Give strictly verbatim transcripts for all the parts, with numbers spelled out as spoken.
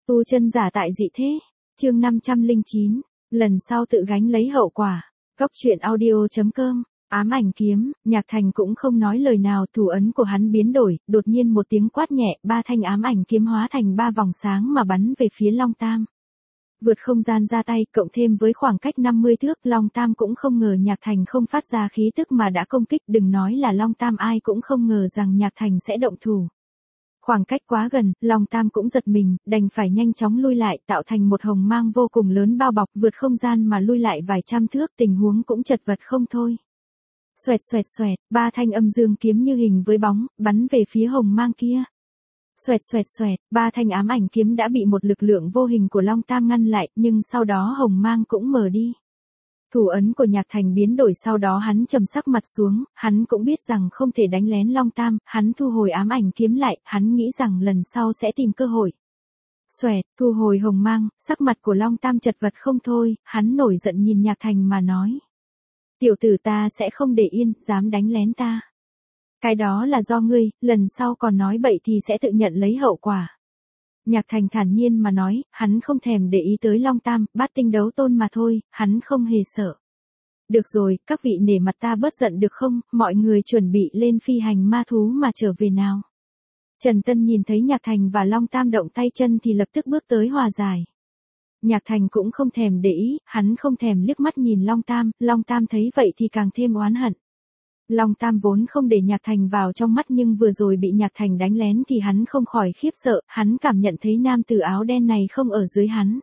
Tu chân giả tại dị thế. Chương năm trăm lẻ chín. Lần sau tự gánh lấy hậu quả. Góc truyện audio.com. Ám ảnh kiếm, Nhạc Thành cũng không nói lời nào, thủ ấn của hắn biến đổi, đột nhiên một tiếng quát nhẹ, ba thanh ám ảnh kiếm hóa thành ba vòng sáng mà bắn về phía Long Tam. Vượt không gian ra tay, cộng thêm với khoảng cách năm mươi thước, Long Tam cũng không ngờ Nhạc Thành không phát ra khí tức mà đã công kích, đừng nói là Long Tam, ai cũng không ngờ rằng Nhạc Thành sẽ động thủ. Khoảng cách quá gần, Long Tam cũng giật mình, đành phải nhanh chóng lui lại, tạo thành một hồng mang vô cùng lớn bao bọc, vượt không gian mà lui lại vài trăm thước, tình huống cũng chật vật không thôi. Xoẹt xoẹt xoẹt, ba thanh âm dương kiếm như hình với bóng, bắn về phía hồng mang kia. Xoẹt xoẹt xoẹt, ba thanh ám ảnh kiếm đã bị một lực lượng vô hình của Long Tam ngăn lại, nhưng sau đó hồng mang cũng mờ đi. Thủ ấn của Nhạc Thành biến đổi, sau đó hắn trầm sắc mặt xuống, hắn cũng biết rằng không thể đánh lén Long Tam, hắn thu hồi ám ảnh kiếm lại, hắn nghĩ rằng lần sau sẽ tìm cơ hội. Xoẹt, thu hồi hồng mang, sắc mặt của Long Tam chật vật không thôi, hắn nổi giận nhìn Nhạc Thành mà nói. Tiểu tử, ta sẽ không để yên, dám đánh lén ta. Cái đó là do ngươi, lần sau còn nói bậy thì sẽ tự nhận lấy hậu quả. Nhạc Thành thản nhiên mà nói, hắn không thèm để ý tới Long Tam, bát tinh đấu tôn mà thôi, hắn không hề sợ. Được rồi, các vị nể mặt ta bớt giận được không, mọi người chuẩn bị lên phi hành ma thú mà trở về nào. Trần Tân nhìn thấy Nhạc Thành và Long Tam động tay chân thì lập tức bước tới hòa giải. Nhạc Thành cũng không thèm để ý, hắn không thèm liếc mắt nhìn Long Tam, Long Tam thấy vậy thì càng thêm oán hận. Long Tam vốn không để Nhạc Thành vào trong mắt, nhưng vừa rồi bị Nhạc Thành đánh lén thì hắn không khỏi khiếp sợ, hắn cảm nhận thấy nam tử áo đen này không ở dưới hắn.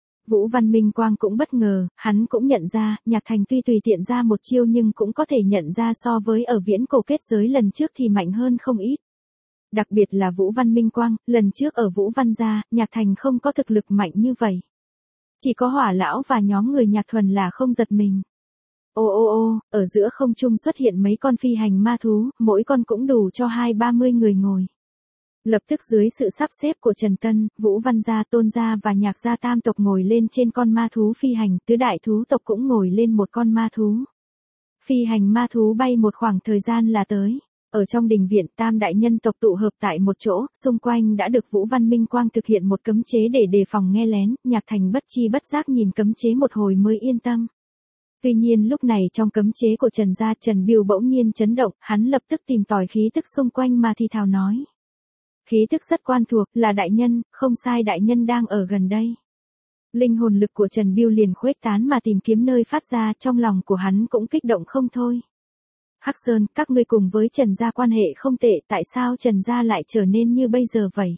Vũ Văn Minh Quang cũng bất ngờ, hắn cũng nhận ra, Nhạc Thành tuy tùy tiện ra một chiêu nhưng cũng có thể nhận ra so với ở viễn cổ kết giới lần trước thì mạnh hơn không ít. Đặc biệt là Vũ Văn Minh Quang, lần trước ở Vũ Văn gia, Nhạc Thành không có thực lực mạnh như vậy. Chỉ có Hỏa lão và nhóm người Nhạc Thuần là không giật mình. Ô ô ô, ở giữa không trung xuất hiện mấy con phi hành ma thú, mỗi con cũng đủ cho hai ba mươi người ngồi. Lập tức dưới sự sắp xếp của Trần Tân, Vũ Văn gia, Tôn gia và Nhạc gia tam tộc ngồi lên trên con ma thú phi hành, tứ đại thú tộc cũng ngồi lên một con ma thú. Phi hành ma thú bay một khoảng thời gian là tới. Ở trong đình viện, tam đại nhân tộc tụ hợp tại một chỗ, xung quanh đã được Vũ Văn Minh Quang thực hiện một cấm chế để đề phòng nghe lén, Nhạc Thành bất chi bất giác nhìn cấm chế một hồi mới yên tâm. Tuy nhiên lúc này trong cấm chế của Trần gia, Trần Biêu bỗng nhiên chấn động, hắn lập tức tìm tòi khí tức xung quanh mà thì thào nói. Khí tức rất quen thuộc, là đại nhân, không sai, đại nhân đang ở gần đây. Linh hồn lực của Trần Biêu liền khuếch tán mà tìm kiếm nơi phát ra, trong lòng của hắn cũng kích động không thôi. Hắc Sơn, các ngươi cùng với Trần gia quan hệ không tệ, tại sao Trần gia lại trở nên như bây giờ vậy?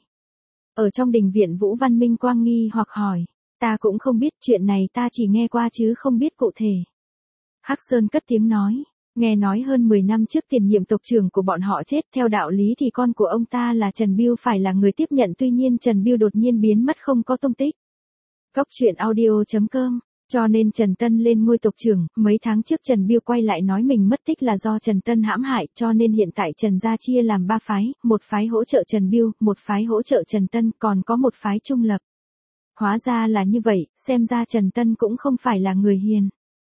Ở trong đình viện, Vũ Văn Minh Quang nghi hoặc hỏi. Ta cũng không biết, chuyện này ta chỉ nghe qua chứ không biết cụ thể. Hắc Sơn cất tiếng nói, nghe nói hơn mười năm trước tiền nhiệm tộc trưởng của bọn họ chết, theo đạo lý thì con của ông ta là Trần Biêu phải là người tiếp nhận, tuy nhiên Trần Biêu đột nhiên biến mất không có tung tích. Góc truyện audio.com. Cho nên Trần Tân lên ngôi tộc trưởng, mấy tháng trước Trần Biêu quay lại nói mình mất tích là do Trần Tân hãm hại, cho nên hiện tại Trần gia chia làm ba phái, một phái hỗ trợ Trần Biêu, một phái hỗ trợ Trần Tân, còn có một phái trung lập. Hóa ra là như vậy, xem ra Trần Tân cũng không phải là người hiền.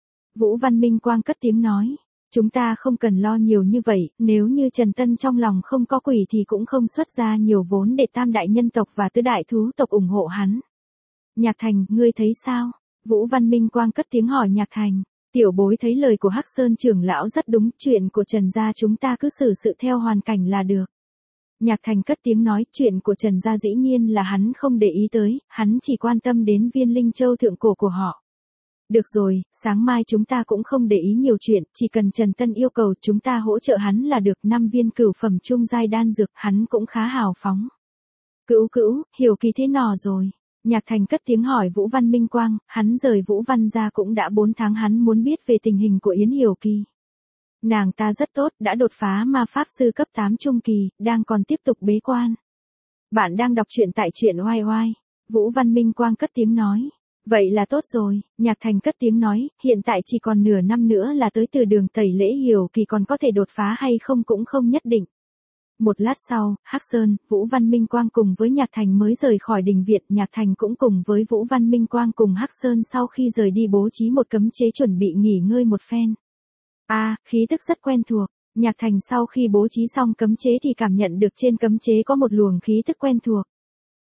Vũ Văn Minh Quang cất tiếng nói, chúng ta không cần lo nhiều như vậy, nếu như Trần Tân trong lòng không có quỷ thì cũng không xuất ra nhiều vốn để tam đại nhân tộc và tứ đại thú tộc ủng hộ hắn. Nhạc Thành, ngươi thấy sao? Vũ Văn Minh Quang cất tiếng hỏi Nhạc Thành. Tiểu bối thấy lời của Hắc Sơn trưởng lão rất đúng, chuyện của Trần gia chúng ta cứ xử sự theo hoàn cảnh là được. Nhạc Thành cất tiếng nói, chuyện của Trần gia dĩ nhiên là hắn không để ý tới, hắn chỉ quan tâm đến viên linh châu thượng cổ của họ. Được rồi, sáng mai chúng ta cũng không để ý nhiều chuyện, chỉ cần Trần Tân yêu cầu chúng ta hỗ trợ hắn là được, năm viên cửu phẩm trung giai đan dược, hắn cũng khá hào phóng. Cữu cữu, hiểu kỳ thế nào rồi? Nhạc Thành cất tiếng hỏi Vũ Văn Minh Quang, hắn rời Vũ Văn gia cũng đã bốn tháng, hắn muốn biết về tình hình của Yến Hiểu Kỳ. Nàng ta rất tốt, đã đột phá ma pháp sư cấp tám trung kỳ, đang còn tiếp tục bế quan. Bạn đang đọc truyện tại truyện oai oai. Vũ Văn Minh Quang cất tiếng nói. Vậy là tốt rồi, Nhạc Thành cất tiếng nói, hiện tại chỉ còn nửa năm nữa là tới từ đường tẩy lễ, Hiểu Kỳ còn có thể đột phá hay không cũng không nhất định. Một lát sau, Hắc Sơn, Vũ Văn Minh Quang cùng với Nhạc Thành mới rời khỏi đình viện, Nhạc Thành cũng cùng với Vũ Văn Minh Quang cùng Hắc Sơn sau khi rời đi bố trí một cấm chế chuẩn bị nghỉ ngơi một phen. A, à, khí tức rất quen thuộc. Nhạc Thành sau khi bố trí xong cấm chế thì cảm nhận được trên cấm chế có một luồng khí tức quen thuộc.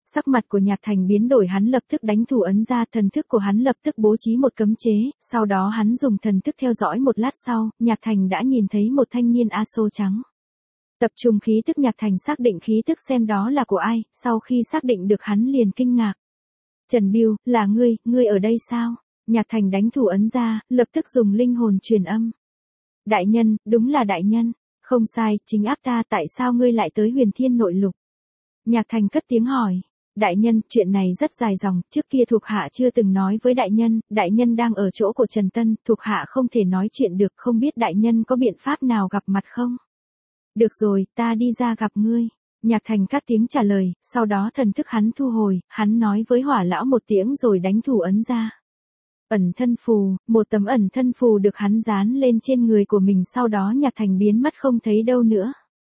Sắc mặt của Nhạc Thành biến đổi, hắn lập tức đánh thủ ấn ra, thần thức của hắn lập tức bố trí một cấm chế, sau đó hắn dùng thần thức theo dõi, một lát sau, Nhạc Thành đã nhìn thấy một thanh niên a xô trắng. Tập trung khí tức, Nhạc Thành xác định khí tức xem đó là của ai, sau khi xác định được hắn liền kinh ngạc. Trần Bưu, là ngươi, ngươi ở đây sao? Nhạc Thành đánh thủ ấn ra, lập tức dùng linh hồn truyền âm. Đại nhân, đúng là đại nhân. Không sai, chính áp ta, tại sao ngươi lại tới Huyền Thiên Nội Lục? Nhạc Thành cất tiếng hỏi. Đại nhân, chuyện này rất dài dòng, trước kia thuộc hạ chưa từng nói với đại nhân, đại nhân đang ở chỗ của Trần Tân, thuộc hạ không thể nói chuyện được, không biết đại nhân có biện pháp nào gặp mặt không? Được rồi, ta đi ra gặp ngươi. Nhạc Thành cắt tiếng trả lời, sau đó thần thức hắn thu hồi, hắn nói với Hỏa lão một tiếng rồi đánh thủ ấn ra. Ẩn thân phù, một tấm ẩn thân phù được hắn dán lên trên người của mình, sau đó Nhạc Thành biến mất không thấy đâu nữa.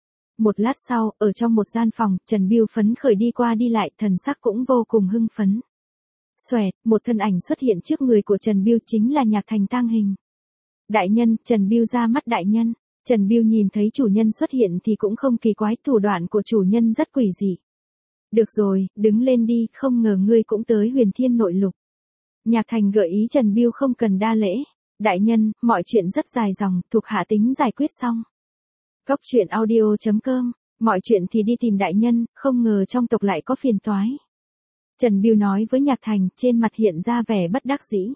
Một lát sau, ở trong một gian phòng, Trần Bưu phấn khởi đi qua đi lại, thần sắc cũng vô cùng hưng phấn. Xoẹt, một thân ảnh xuất hiện trước người của Trần Bưu, chính là Nhạc Thành tang hình. Đại nhân, Trần Bưu ra mắt đại nhân. Trần Bưu nhìn thấy chủ nhân xuất hiện thì cũng không kỳ quái, thủ đoạn của chủ nhân rất quỷ dị. Được rồi, đứng lên đi, không ngờ ngươi cũng tới Huyền Thiên Nội Lục. Nhạc Thành gợi ý Trần Bưu không cần đa lễ. Đại nhân, mọi chuyện rất dài dòng, thuộc hạ tính giải quyết xong. Cốc truyện audio chấm com, mọi chuyện thì đi tìm đại nhân, không ngờ trong tộc lại có phiền toái. Trần Bưu nói với Nhạc Thành, trên mặt hiện ra vẻ bất đắc dĩ.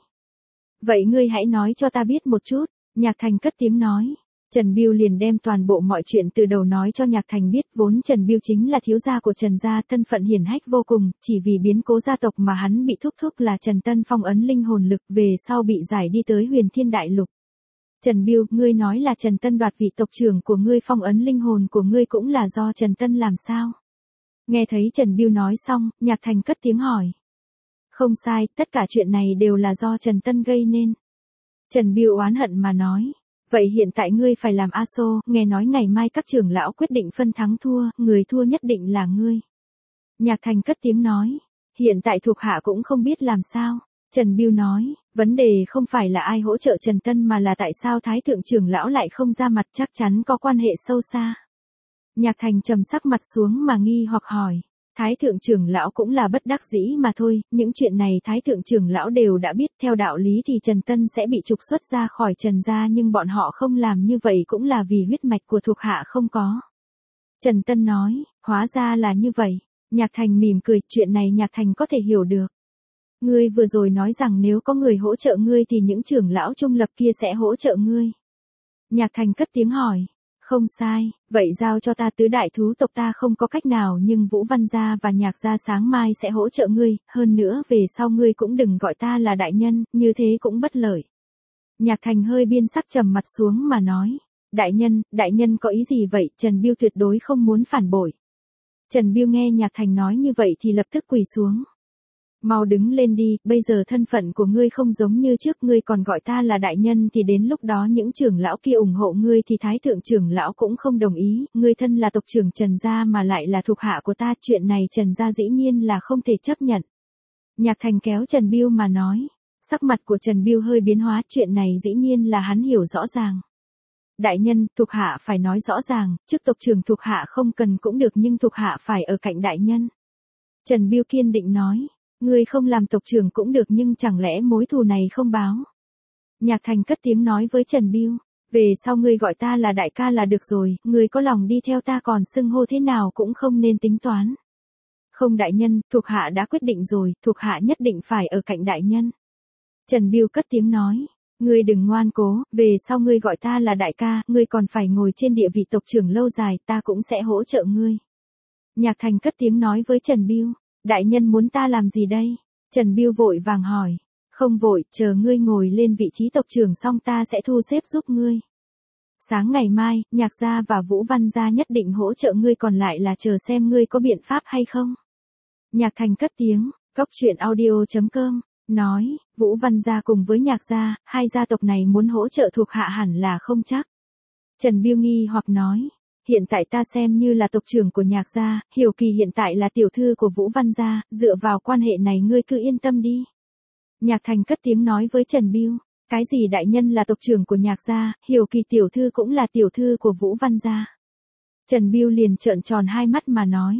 Vậy ngươi hãy nói cho ta biết một chút. Nhạc Thành cất tiếng nói. Trần Bưu liền đem toàn bộ mọi chuyện từ đầu nói cho Nhạc Thành biết, vốn Trần Bưu chính là thiếu gia của Trần gia, thân phận hiển hách vô cùng, chỉ vì biến cố gia tộc mà hắn bị thúc thúc là Trần Tân phong ấn linh hồn lực, về sau bị giải đi tới Huyền Thiên Đại Lục. Trần Bưu, ngươi nói là Trần Tân đoạt vị tộc trưởng của ngươi, phong ấn linh hồn của ngươi cũng là do Trần Tân làm sao? Nghe thấy Trần Bưu nói xong, Nhạc Thành cất tiếng hỏi. Không sai, tất cả chuyện này đều là do Trần Tân gây nên. Trần Bưu oán hận mà nói. Vậy hiện tại ngươi phải làm a xô, nghe nói ngày mai các trưởng lão quyết định phân thắng thua, người thua nhất định là ngươi. Nhạc Thành cất tiếng nói. Hiện tại thuộc hạ cũng không biết làm sao. Trần Bưu nói, vấn đề không phải là ai hỗ trợ Trần Tân mà là tại sao Thái thượng trưởng lão lại không ra mặt, chắc chắn có quan hệ sâu xa. Nhạc Thành trầm sắc mặt xuống mà nghi hoặc hỏi. Thái thượng trưởng lão cũng là bất đắc dĩ mà thôi, những chuyện này Thái thượng trưởng lão đều đã biết, theo đạo lý thì Trần Tân sẽ bị trục xuất ra khỏi Trần gia, nhưng bọn họ không làm như vậy cũng là vì huyết mạch của thuộc hạ không có. Trần Tân nói, hóa ra là như vậy. Nhạc Thành mỉm cười, chuyện này Nhạc Thành có thể hiểu được. Ngươi vừa rồi nói rằng nếu có người hỗ trợ ngươi thì những trưởng lão trung lập kia sẽ hỗ trợ ngươi. Nhạc Thành cất tiếng hỏi. Không sai, vậy giao cho ta, tứ đại thú tộc ta không có cách nào, nhưng Vũ Văn gia và Nhạc gia sáng mai sẽ hỗ trợ ngươi, hơn nữa về sau ngươi cũng đừng gọi ta là đại nhân, như thế cũng bất lợi. Nhạc Thành hơi biên sắc trầm mặt xuống mà nói. Đại nhân, đại nhân có ý gì vậy? Trần Bưu tuyệt đối không muốn phản bội. Trần Bưu nghe Nhạc Thành nói như vậy thì lập tức quỳ xuống. Mau đứng lên đi, bây giờ thân phận của ngươi không giống như trước, ngươi còn gọi ta là đại nhân thì đến lúc đó những trưởng lão kia ủng hộ ngươi thì Thái thượng trưởng lão cũng không đồng ý, ngươi thân là tộc trưởng Trần gia mà lại là thuộc hạ của ta, chuyện này Trần gia dĩ nhiên là không thể chấp nhận. Nhạc Thành kéo Trần Bưu mà nói, sắc mặt của Trần Bưu hơi biến hóa, chuyện này dĩ nhiên là hắn hiểu rõ ràng. Đại nhân, thuộc hạ phải nói rõ ràng, chức tộc trưởng thuộc hạ không cần cũng được nhưng thuộc hạ phải ở cạnh đại nhân. Trần Bưu kiên định nói. Ngươi không làm tộc trưởng cũng được nhưng chẳng lẽ mối thù này không báo. Nhạc Thành cất tiếng nói với Trần Bưu, về sau ngươi gọi ta là đại ca là được rồi, ngươi có lòng đi theo ta còn xưng hô thế nào cũng không nên tính toán. Không đại nhân, thuộc hạ đã quyết định rồi, thuộc hạ nhất định phải ở cạnh đại nhân. Trần Bưu cất tiếng nói, ngươi đừng ngoan cố, về sau ngươi gọi ta là đại ca, ngươi còn phải ngồi trên địa vị tộc trưởng lâu dài, ta cũng sẽ hỗ trợ ngươi. Nhạc Thành cất tiếng nói với Trần Bưu. Đại nhân muốn ta làm gì đây? Trần Bưu vội vàng hỏi. Không vội, chờ ngươi ngồi lên vị trí tộc trưởng xong ta sẽ thu xếp giúp ngươi. Sáng ngày mai, Nhạc gia và Vũ Văn gia nhất định hỗ trợ ngươi, còn lại là chờ xem ngươi có biện pháp hay không. Nhạc Thành cất tiếng, cốc truyện audio chấm com, nói, Vũ Văn gia cùng với Nhạc gia, hai gia tộc này muốn hỗ trợ thuộc hạ hẳn là không chắc. Trần Bưu nghi hoặc nói. Hiện tại ta xem như là tộc trưởng của Nhạc gia, Hiểu Kỳ hiện tại là tiểu thư của Vũ Văn gia, dựa vào quan hệ này ngươi cứ yên tâm đi. Nhạc Thành cất tiếng nói với Trần Bưu, cái gì đại nhân là tộc trưởng của Nhạc gia, Hiểu Kỳ tiểu thư cũng là tiểu thư của Vũ Văn gia. Trần Bưu liền trợn tròn hai mắt mà nói,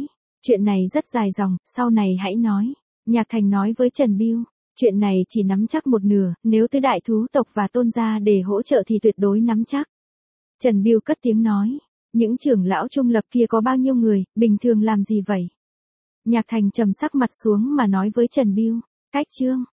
Chuyện này rất dài dòng, sau này hãy nói. Nhạc Thành nói với Trần Bưu, chuyện này chỉ nắm chắc một nửa, nếu tứ đại thú tộc và Tôn gia để hỗ trợ thì tuyệt đối nắm chắc. Trần Bưu cất tiếng nói, những trưởng lão trung lập kia có bao nhiêu người, bình thường làm gì vậy? Nhạc Thành trầm sắc mặt xuống mà nói với Trần Bưu, cách chương.